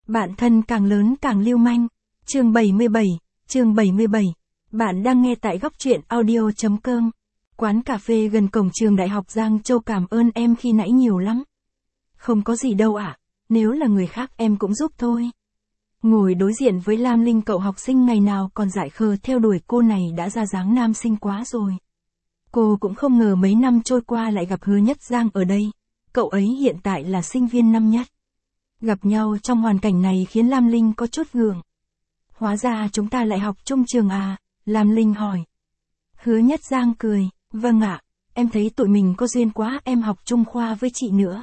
Bạn thân càng lớn càng lưu manh. Chương 77, chương 77. Bạn đang nghe tại góc truyện audio.com. Quán cà phê gần cổng trường Đại học Giang Châu, cảm ơn em khi nãy nhiều lắm. Không có gì đâu ạ, nếu là người khác em cũng giúp thôi. Ngồi đối diện với Lam Linh, cậu học sinh ngày nào còn dại khờ theo đuổi cô này đã ra dáng nam sinh quá rồi. Cô cũng không ngờ mấy năm trôi qua lại gặp Hứa Nhất Giang ở đây. Cậu ấy hiện tại là sinh viên năm nhất. Gặp nhau trong hoàn cảnh này khiến Lam Linh có chút gượng. Hóa ra chúng ta lại học chung trường à? Lam Linh hỏi. Hứa Nhất Giang cười, vâng ạ, em thấy tụi mình có duyên quá, em học chung khoa với chị nữa.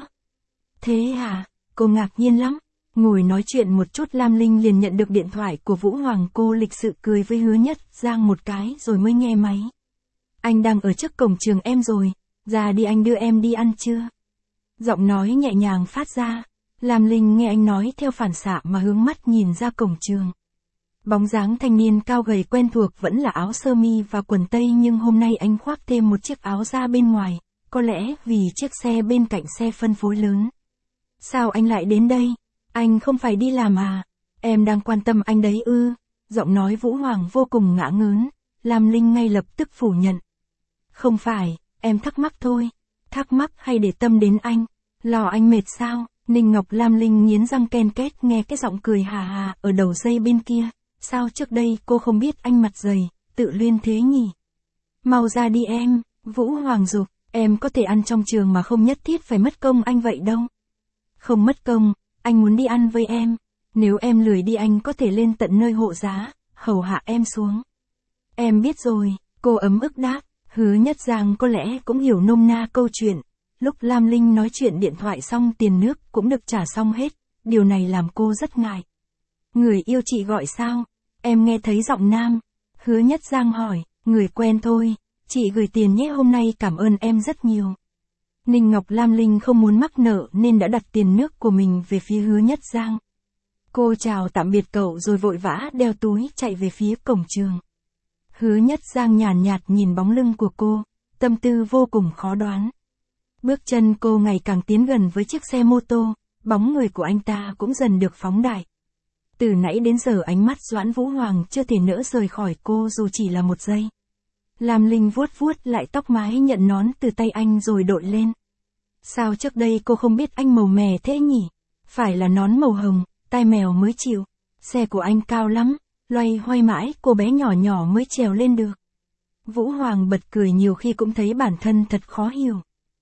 Thế à? Cô ngạc nhiên lắm. Ngồi nói chuyện một chút Lam Linh liền nhận được điện thoại của Vũ Hoàng. Cô lịch sự cười với Hứa Nhất Giang một cái rồi mới nghe máy. Anh đang ở trước cổng trường em rồi, ra đi anh đưa em đi ăn trưa. Giọng nói nhẹ nhàng phát ra. Lam Linh nghe anh nói theo phản xạ mà hướng mắt nhìn ra cổng trường. Bóng dáng thanh niên cao gầy quen thuộc vẫn là áo sơ mi và quần tây, nhưng hôm nay anh khoác thêm một chiếc áo da bên ngoài, có lẽ vì chiếc xe bên cạnh xe phân phối lớn. Sao anh lại đến đây? Anh không phải đi làm à? Em đang quan tâm anh đấy ư? Giọng nói Vũ Hoàng vô cùng ngã ngớn. Lam Linh ngay lập tức phủ nhận. Không phải, em thắc mắc thôi. Thắc mắc hay để tâm đến anh? Lo anh mệt sao? Ninh Ngọc. Lam Linh nghiến răng ken két nghe cái giọng cười hà hà ở đầu dây bên kia. Sao trước đây cô không biết anh mặt dày, tự luyên thế nhỉ? Mau ra đi em, Vũ Hoàng giục, em có thể ăn trong trường mà không nhất thiết phải mất công anh vậy đâu. Không mất công, anh muốn đi ăn với em. Nếu em lười đi anh có thể lên tận nơi hộ giá, hầu hạ em xuống. Em biết rồi, cô ấm ức đáp. Hứa Nhất Giang có lẽ cũng hiểu nôm na câu chuyện. Lúc Lam Linh nói chuyện điện thoại xong tiền nước cũng được trả xong hết, điều này làm cô rất ngại. Người yêu chị gọi sao? Em nghe thấy giọng nam. Hứa Nhất Giang hỏi, người quen thôi, chị gửi tiền nhé, hôm nay cảm ơn em rất nhiều. Ninh Ngọc. Lam Linh không muốn mắc nợ nên đã đặt tiền nước của mình về phía Hứa Nhất Giang. Cô chào tạm biệt cậu rồi vội vã đeo túi chạy về phía cổng trường. Hứa Nhất Giang nhàn nhạt nhìn bóng lưng của cô, tâm tư vô cùng khó đoán. Bước chân cô ngày càng tiến gần với chiếc xe mô tô, bóng người của anh ta cũng dần được phóng đại. Từ nãy đến giờ ánh mắt Doãn Vũ Hoàng chưa thể nỡ rời khỏi cô dù chỉ là một giây. Lam Linh vuốt vuốt lại tóc mái nhận nón từ tay anh rồi đội lên. Sao trước đây cô không biết anh màu mè thế nhỉ? Phải là nón màu hồng, tai mèo mới chịu. Xe của anh cao lắm, loay hoay mãi cô bé nhỏ nhỏ mới trèo lên được. Vũ Hoàng bật cười, nhiều khi cũng thấy bản thân thật khó hiểu.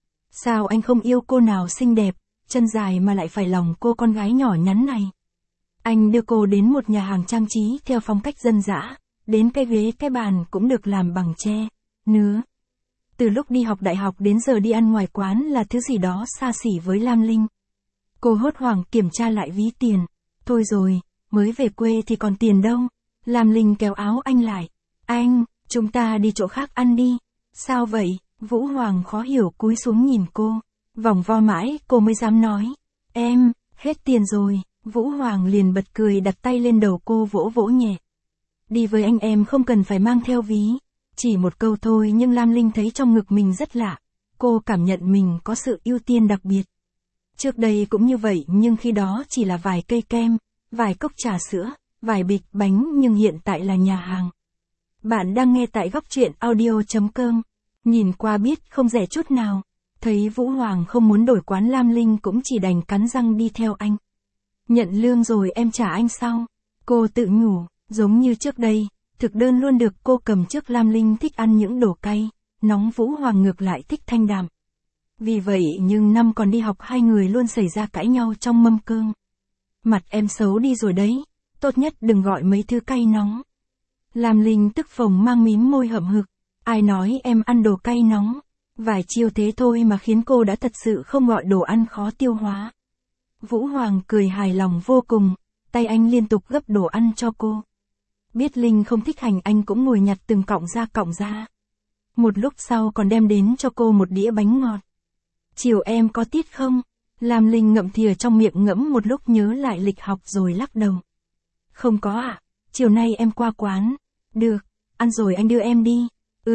Sao anh không yêu cô nào xinh đẹp, chân dài mà lại phải lòng cô con gái nhỏ nhắn này? Anh đưa cô đến một nhà hàng trang trí theo phong cách dân dã, đến cái ghế cái bàn cũng được làm bằng tre, nứa. Từ lúc đi học đại học đến giờ đi ăn ngoài quán là thứ gì đó xa xỉ với Lam Linh. Cô hốt hoảng kiểm tra lại ví tiền. Thôi rồi, mới về quê thì còn tiền đâu. Lam Linh kéo áo anh lại. Anh, chúng ta đi chỗ khác ăn đi. Sao vậy? Vũ Hoàng khó hiểu cúi xuống nhìn cô. Vòng vo mãi cô mới dám nói. Em, hết tiền rồi. Vũ Hoàng liền bật cười đặt tay lên đầu cô vỗ vỗ nhẹ. Đi với anh em không cần phải mang theo ví. Chỉ một câu thôi nhưng Lam Linh thấy trong ngực mình rất lạ. Cô cảm nhận mình có sự ưu tiên đặc biệt. Trước đây cũng như vậy nhưng khi đó chỉ là vài cây kem, vài cốc trà sữa, vài bịch bánh, nhưng hiện tại là nhà hàng. Bạn đang nghe tại góc truyện audio.com. Nhìn qua biết không rẻ chút nào. Thấy Vũ Hoàng không muốn đổi quán, Lam Linh cũng chỉ đành cắn răng đi theo anh. Nhận lương rồi em trả anh sau. Cô tự nhủ, giống như trước đây, thực đơn luôn được cô cầm trước. Lam Linh thích ăn những đồ cay, nóng, Vũ Hoàng ngược lại thích thanh đạm. Vì vậy nhưng năm còn đi học hai người luôn xảy ra cãi nhau trong mâm cơm. Mặt em xấu đi rồi đấy, tốt nhất đừng gọi mấy thứ cay nóng. Lam Linh tức phồng mang mím môi hậm hực. Ai nói em ăn đồ cay nóng? Vài chiêu thế thôi mà khiến cô đã thật sự không gọi đồ ăn khó tiêu hóa. Vũ Hoàng cười hài lòng vô cùng, tay anh liên tục gấp đồ ăn cho cô. Biết Linh không thích hành anh cũng ngồi nhặt từng cọng ra. Một lúc sau còn đem đến cho cô một đĩa bánh ngọt. Chiều em có tiết không? Lam Linh ngậm thìa trong miệng ngẫm một lúc nhớ lại lịch học rồi lắc đầu. Không có ạ, chiều nay em qua quán. Được, ăn rồi anh đưa em đi.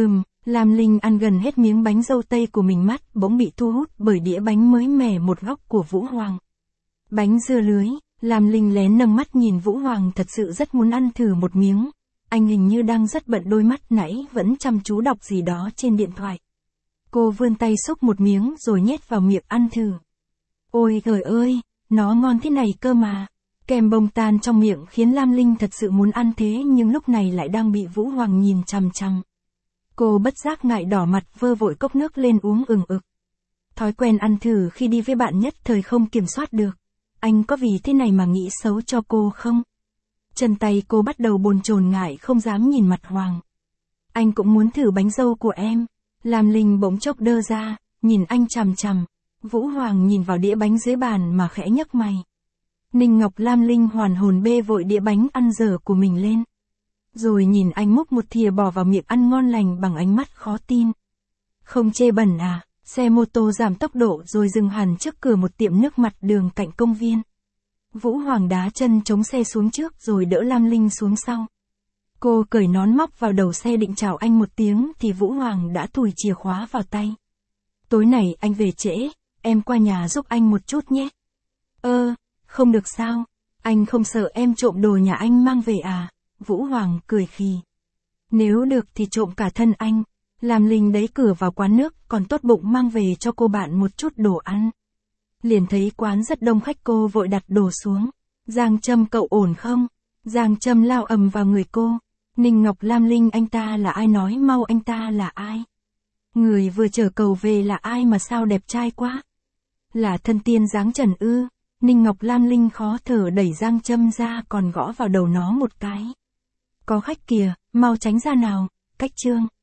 Lam Linh ăn gần hết miếng bánh dâu tây của mình, mắt bỗng bị thu hút bởi đĩa bánh mới mẻ một góc của Vũ Hoàng. Bánh dưa lưới, Lam Linh lén nâng mắt nhìn Vũ Hoàng, thật sự rất muốn ăn thử một miếng. Anh hình như đang rất bận, đôi mắt nãy vẫn chăm chú đọc gì đó trên điện thoại. Cô vươn tay xúc một miếng rồi nhét vào miệng ăn thử. Ôi trời ơi, nó ngon thế này cơ mà. Kem bông tan trong miệng khiến Lam Linh thật sự muốn ăn, thế nhưng lúc này lại đang bị Vũ Hoàng nhìn chằm chằm. Cô bất giác ngại đỏ mặt, vơ vội cốc nước lên uống ừng ực. Thói quen ăn thử khi đi với bạn nhất thời không kiểm soát được. Anh có vì thế này mà nghĩ xấu cho cô không? Chân tay cô bắt đầu bồn chồn, ngại không dám nhìn mặt Hoàng. Anh cũng muốn thử bánh dâu của em. Lam Linh bỗng chốc đơ ra, nhìn anh chằm chằm. Vũ Hoàng nhìn vào đĩa bánh dưới bàn mà khẽ nhấc mày. Ninh Ngọc Lam Linh hoàn hồn bê vội đĩa bánh ăn dở của mình lên. Rồi nhìn anh múc một thìa bỏ vào miệng ăn ngon lành bằng ánh mắt khó tin. Không chê bẩn à? Xe mô tô giảm tốc độ rồi dừng hẳn trước cửa một tiệm nước mặt đường cạnh công viên. Vũ Hoàng đá chân chống xe xuống trước rồi đỡ Lam Linh xuống sau. Cô cởi nón móc vào đầu xe định chào anh một tiếng thì Vũ Hoàng đã thùi chìa khóa vào tay. Tối nay anh về trễ, em qua nhà giúp anh một chút nhé. Không được sao? Anh không sợ em trộm đồ nhà anh mang về à? Vũ Hoàng cười khì. Nếu được thì trộm cả thân anh. Lam Linh đẩy cửa vào quán nước, còn tốt bụng mang về cho cô bạn một chút đồ ăn. Liền thấy quán rất đông khách, cô vội đặt đồ xuống. Giang Trâm, cậu ổn không? Giang Trâm lao ầm vào người cô. Ninh Ngọc Lam Linh, anh ta là ai, nói mau, anh ta là ai? Người vừa chở cậu về là ai mà sao đẹp trai quá? Là thân tiên dáng trần ư? Ninh Ngọc Lam Linh khó thở đẩy Giang Trâm ra, còn gõ vào đầu nó một cái. Có khách kìa, mau tránh ra nào. Cách Trương.